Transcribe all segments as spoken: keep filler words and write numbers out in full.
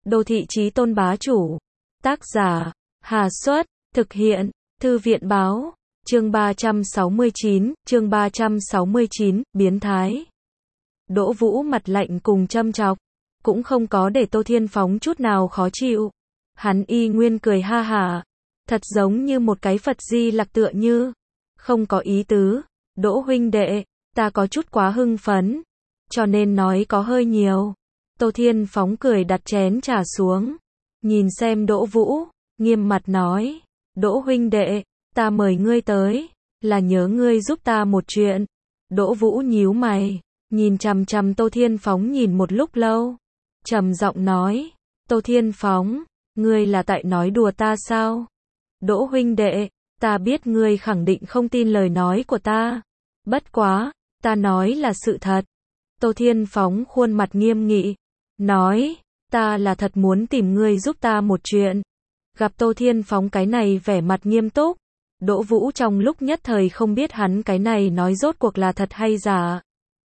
Đô thị chí tôn bá chủ. Tác giả, Hà Xuất, thực hiện, Thư viện báo, chương ba trăm sáu mươi chín, chương ba trăm sáu mươi chín, biến thái. Đỗ Vũ mặt lạnh cùng châm chọc, cũng không có để Tô Thiên Phóng chút nào khó chịu. Hắn y nguyên cười ha hả, thật giống như một cái Phật Di Lặc tựa như, không có ý tứ. Đỗ huynh đệ, ta có chút quá hưng phấn, cho nên nói có hơi nhiều. Tô Thiên Phóng cười đặt chén trà xuống, nhìn xem Đỗ Vũ, nghiêm mặt nói, Đỗ huynh đệ, ta mời ngươi tới, là nhớ ngươi giúp ta một chuyện. Đỗ Vũ nhíu mày, nhìn chằm chằm Tô Thiên Phóng nhìn một lúc lâu, trầm giọng nói, Tô Thiên Phóng, ngươi là tại nói đùa ta sao? Đỗ huynh đệ, ta biết ngươi khẳng định không tin lời nói của ta, bất quá, ta nói là sự thật. Tô Thiên Phóng khuôn mặt nghiêm nghị, nói, ta là thật muốn tìm ngươi giúp ta một chuyện. Gặp Tô Thiên Phóng cái này vẻ mặt nghiêm túc, Đỗ Vũ trong lúc nhất thời không biết hắn cái này nói rốt cuộc là thật hay giả.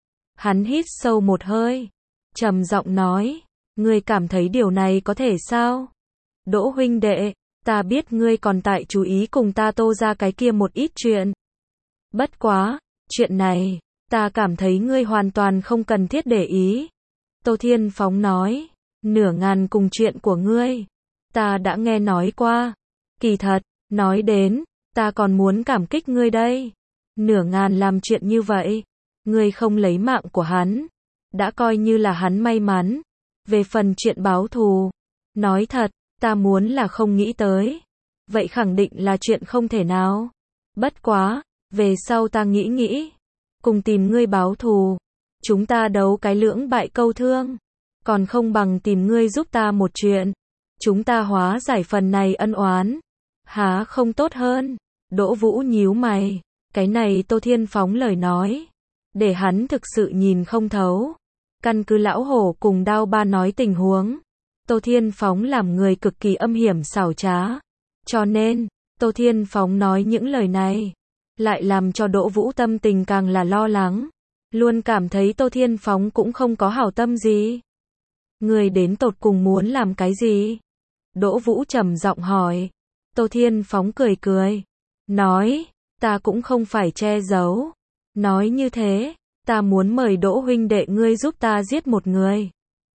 Hắn hít sâu một hơi, trầm giọng nói, ngươi cảm thấy điều này có thể sao? Đỗ huynh đệ, ta biết ngươi còn tại chú ý cùng ta Tô ra cái kia một ít chuyện. Bất quá, chuyện này, ta cảm thấy ngươi hoàn toàn không cần thiết để ý. Tô Thiên Phóng nói, nửa ngàn cùng chuyện của ngươi, ta đã nghe nói qua. Kỳ thật, nói đến, ta còn muốn cảm kích ngươi đây. Nửa ngàn làm chuyện như vậy, ngươi không lấy mạng của hắn, đã coi như là hắn may mắn. Về phần chuyện báo thù, nói thật, ta muốn là không nghĩ tới. Vậy khẳng định là chuyện không thể nào. Bất quá, về sau ta nghĩ nghĩ, cùng tìm ngươi báo thù, chúng ta đấu cái lưỡng bại câu thương, còn không bằng tìm ngươi giúp ta một chuyện, chúng ta hóa giải phần này ân oán, há không tốt hơn? Đỗ Vũ nhíu mày, cái này Tô Thiên Phóng lời nói, để hắn thực sự nhìn không thấu. Căn cứ lão hổ cùng Đao Ba nói tình huống, Tô Thiên Phóng làm người cực kỳ âm hiểm xảo trá, cho nên, Tô Thiên Phóng nói những lời này, lại làm cho Đỗ Vũ tâm tình càng là lo lắng, luôn cảm thấy Tô Thiên Phóng cũng không có hảo tâm gì. Người đến tột cùng muốn làm cái gì? Đỗ Vũ trầm giọng hỏi. Tô Thiên Phóng cười cười, nói, ta cũng không phải che giấu. Nói như thế, ta muốn mời Đỗ huynh đệ ngươi giúp ta giết một người.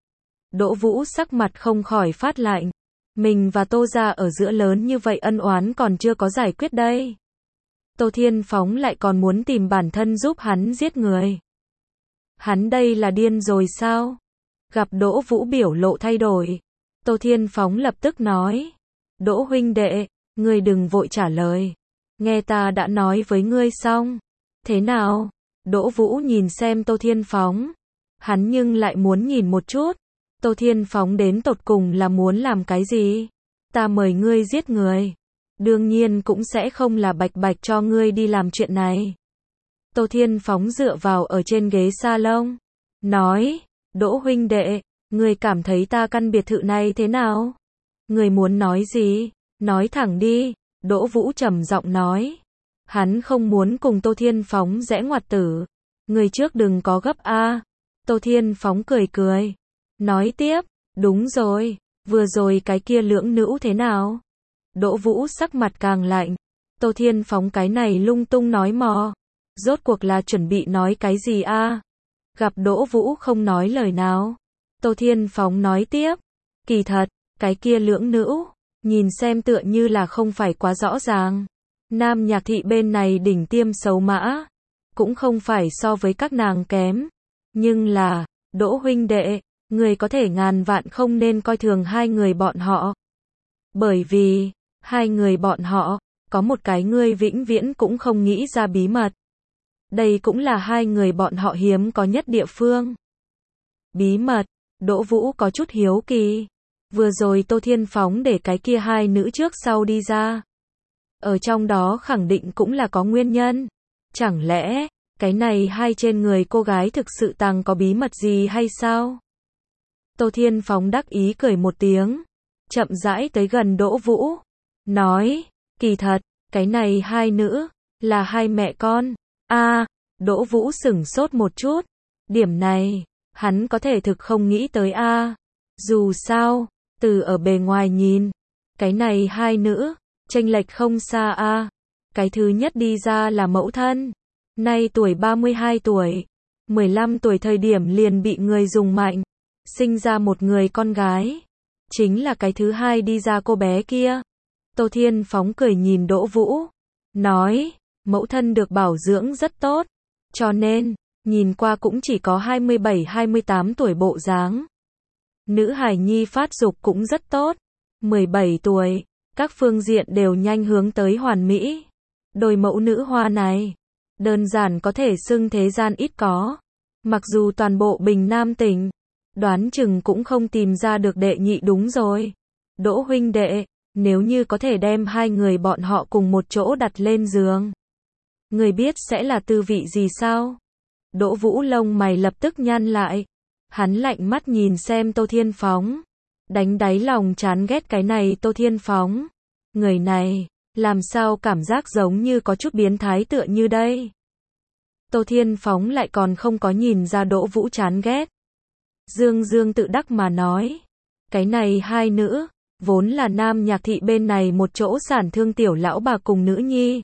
Đỗ Vũ sắc mặt không khỏi phát lạnh, mình và Tô gia ở giữa lớn như vậy ân oán còn chưa có giải quyết đây. Tô Thiên Phóng lại còn muốn tìm bản thân giúp hắn giết người. Hắn đây là điên rồi sao? Gặp Đỗ Vũ biểu lộ thay đổi, Tô Thiên Phóng lập tức nói, Đỗ huynh đệ, ngươi đừng vội trả lời, nghe ta đã nói với ngươi xong. Thế nào? Đỗ Vũ nhìn xem Tô Thiên Phóng, hắn nhưng lại muốn nhìn một chút, Tô Thiên Phóng đến tột cùng là muốn làm cái gì? Ta mời ngươi giết người, đương nhiên cũng sẽ không là bạch bạch cho ngươi đi làm chuyện này. Tô Thiên Phóng dựa vào ở trên ghế salon, nói, Đỗ huynh đệ, ngươi cảm thấy ta căn biệt thự này thế nào? Ngươi muốn nói gì? Nói thẳng đi. Đỗ Vũ trầm giọng nói, hắn không muốn cùng Tô Thiên Phóng rẽ ngoặt tử. Ngươi trước đừng có gấp a. Tô Thiên Phóng cười cười, nói tiếp, đúng rồi, vừa rồi cái kia lưỡng nữ thế nào? Đỗ Vũ sắc mặt càng lạnh, Tô Thiên Phóng cái này lung tung nói mò, rốt cuộc là chuẩn bị nói cái gì a? Gặp Đỗ Vũ không nói lời nào, Tô Thiên Phóng nói tiếp, kỳ thật, cái kia lưỡng nữ, nhìn xem tựa như là không phải quá rõ ràng. Nam Nhạc thị bên này đỉnh tiêm xấu mã, cũng không phải so với các nàng kém, nhưng là, Đỗ huynh đệ, người có thể ngàn vạn không nên coi thường hai người bọn họ. Bởi vì, hai người bọn họ, có một cái ngươi vĩnh viễn cũng không nghĩ ra bí mật. Đây cũng là hai người bọn họ hiếm có nhất địa phương. Bí mật? Đỗ Vũ có chút hiếu kỳ. Vừa rồi Tô Thiên Phóng để cái kia hai nữ trước sau đi ra. Ở trong đó khẳng định cũng là có nguyên nhân. Chẳng lẽ, cái này hai trên người cô gái thực sự tàng có bí mật gì hay sao? Tô Thiên Phóng đắc ý cười một tiếng, chậm rãi tới gần Đỗ Vũ, nói, kỳ thật, cái này hai nữ, là hai mẹ con. A, Đỗ Vũ sửng sốt một chút, điểm này, hắn có thể thực không nghĩ tới a. Dù sao, Từ ở bề ngoài nhìn, cái này hai nữ, chênh lệch không xa a. Cái thứ nhất đi ra là mẫu thân, nay tuổi ba mươi hai tuổi, mười lăm tuổi thời điểm liền bị người dùng mạnh, sinh ra một người con gái. Chính là cái thứ hai đi ra cô bé kia. Tô Thiên Phóng cười nhìn Đỗ Vũ, nói, mẫu thân được bảo dưỡng rất tốt, cho nên, nhìn qua cũng chỉ có hai mươi bảy hai mươi tám tuổi bộ dáng. Nữ hài nhi phát dục cũng rất tốt, mười bảy tuổi, các phương diện đều nhanh hướng tới hoàn mỹ. Đôi mẫu nữ hoa này, đơn giản có thể xưng thế gian ít có. Mặc dù toàn bộ Bình Nam tỉnh, đoán chừng cũng không tìm ra được đệ nhị đúng rồi. Đỗ huynh đệ, nếu như có thể đem hai người bọn họ cùng một chỗ đặt lên giường, người biết sẽ là tư vị gì sao? Đỗ Vũ lông mày lập tức nhăn lại. Hắn lạnh mắt nhìn xem Tô Thiên Phóng, đánh đáy lòng chán ghét cái này Tô Thiên Phóng. Người này, làm sao cảm giác giống như có chút biến thái tựa như đây. Tô Thiên Phóng lại còn không có nhìn ra Đỗ Vũ chán ghét. Dương dương tự đắc mà nói, cái này hai nữ, vốn là Nam Nhạc Thị bên này một chỗ sản thương tiểu lão bà cùng nữ nhi.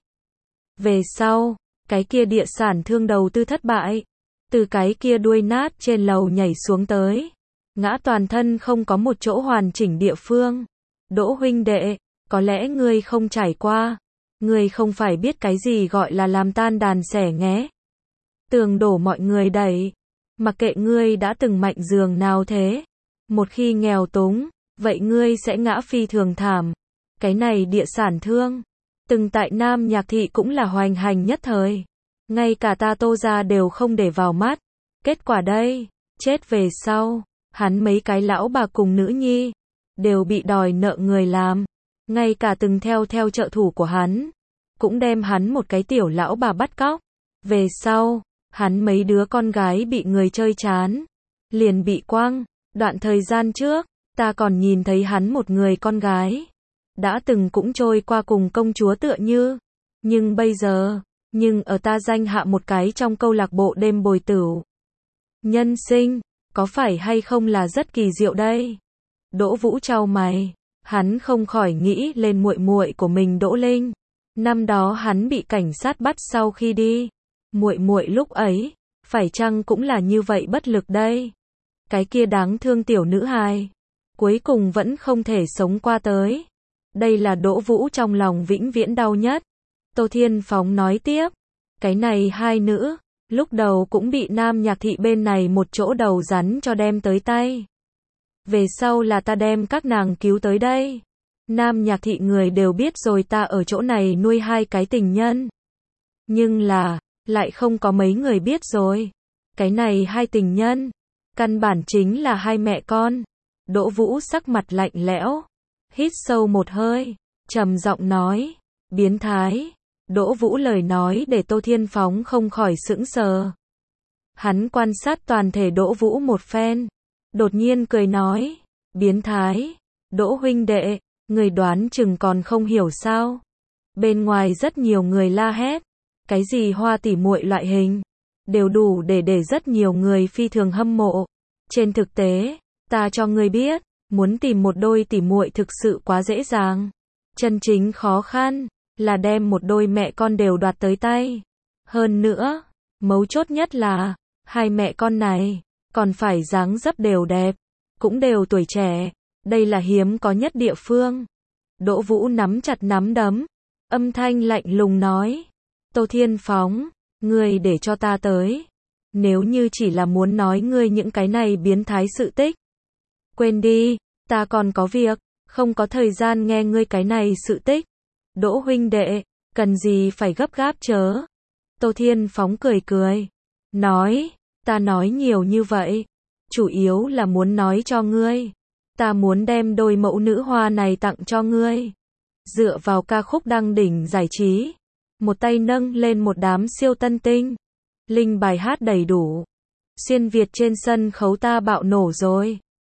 Về sau, cái kia địa sản thương đầu tư thất bại, từ cái kia đuôi nát trên lầu nhảy xuống tới, ngã toàn thân không có một chỗ hoàn chỉnh địa phương. Đỗ huynh đệ, có lẽ ngươi không trải qua, ngươi không phải biết cái gì gọi là làm tan đàn xẻ nghé. Tường đổ mọi người đẩy, mặc kệ ngươi đã từng mạnh giường nào thế, một khi nghèo túng, vậy ngươi sẽ ngã phi thường thảm. Cái này địa sản thương, từng tại Nam Nhạc Thị cũng là hoành hành nhất thời. Ngay cả ta Tô gia đều không để vào mắt. Kết quả đây, chết về sau, hắn mấy cái lão bà cùng nữ nhi, đều bị đòi nợ người làm. Ngay cả từng theo theo trợ thủ của hắn, cũng đem hắn một cái tiểu lão bà bắt cóc. Về sau, hắn mấy đứa con gái bị người chơi chán, liền bị quăng. Đoạn thời gian trước, ta còn nhìn thấy hắn một người con gái, đã từng cũng trôi qua cùng công chúa tựa như. Nhưng bây giờ, nhưng ở ta danh hạ một cái trong câu lạc bộ đêm bồi tửu. Nhân sinh, có phải hay không là rất kỳ diệu đây? Đỗ Vũ chau mày, hắn không khỏi nghĩ lên muội muội của mình Đỗ Linh. Năm đó hắn bị cảnh sát bắt sau khi đi, muội muội lúc ấy, phải chăng cũng là như vậy bất lực đây? Cái kia đáng thương tiểu nữ hài, cuối cùng vẫn không thể sống qua tới. Đây là Đỗ Vũ trong lòng vĩnh viễn đau nhất. Tô Thiên Phóng nói tiếp, cái này hai nữ, lúc đầu cũng bị Nam Nhạc Thị bên này một chỗ đầu rắn cho đem tới tay. Về sau là ta đem các nàng cứu tới đây. Nam Nhạc Thị người đều biết rồi ta ở chỗ này nuôi hai cái tình nhân. Nhưng là, lại không có mấy người biết rồi. Cái này hai tình nhân, căn bản chính là hai mẹ con. Đỗ Vũ sắc mặt lạnh lẽo, hít sâu một hơi, trầm giọng nói, biến thái. Đỗ Vũ lời nói để Tô Thiên Phóng không khỏi sững sờ. Hắn quan sát toàn thể Đỗ Vũ một phen, đột nhiên cười nói, biến thái. Đỗ huynh đệ, người đoán chừng còn không hiểu sao? Bên ngoài rất nhiều người la hét, cái gì Hoa tỷ muội loại hình, đều đủ để để rất nhiều người phi thường hâm mộ. Trên thực tế, ta cho ngươi biết, muốn tìm một đôi tỷ muội thực sự quá dễ dàng. Chân chính khó khăn là đem một đôi mẹ con đều đoạt tới tay. Hơn nữa, mấu chốt nhất là, hai mẹ con này, còn phải dáng dấp đều đẹp, cũng đều tuổi trẻ. Đây là hiếm có nhất địa phương. Đỗ Vũ nắm chặt nắm đấm, âm thanh lạnh lùng nói, Tô Thiên Phóng, ngươi để cho ta tới. Nếu như chỉ là muốn nói ngươi những cái này biến thái sự tích, quên đi, ta còn có việc, không có thời gian nghe ngươi cái này sự tích. Đỗ huynh đệ, cần gì phải gấp gáp chớ. Tô Thiên Phóng cười cười, nói, ta nói nhiều như vậy, chủ yếu là muốn nói cho ngươi. Ta muốn đem đôi mẫu nữ hoa này tặng cho ngươi. Dựa vào ca khúc đăng đỉnh giải trí, một tay nâng lên một đám siêu tân tinh. Linh bài hát đầy đủ. Xuyên Việt trên sân khấu ta bạo nổ rồi.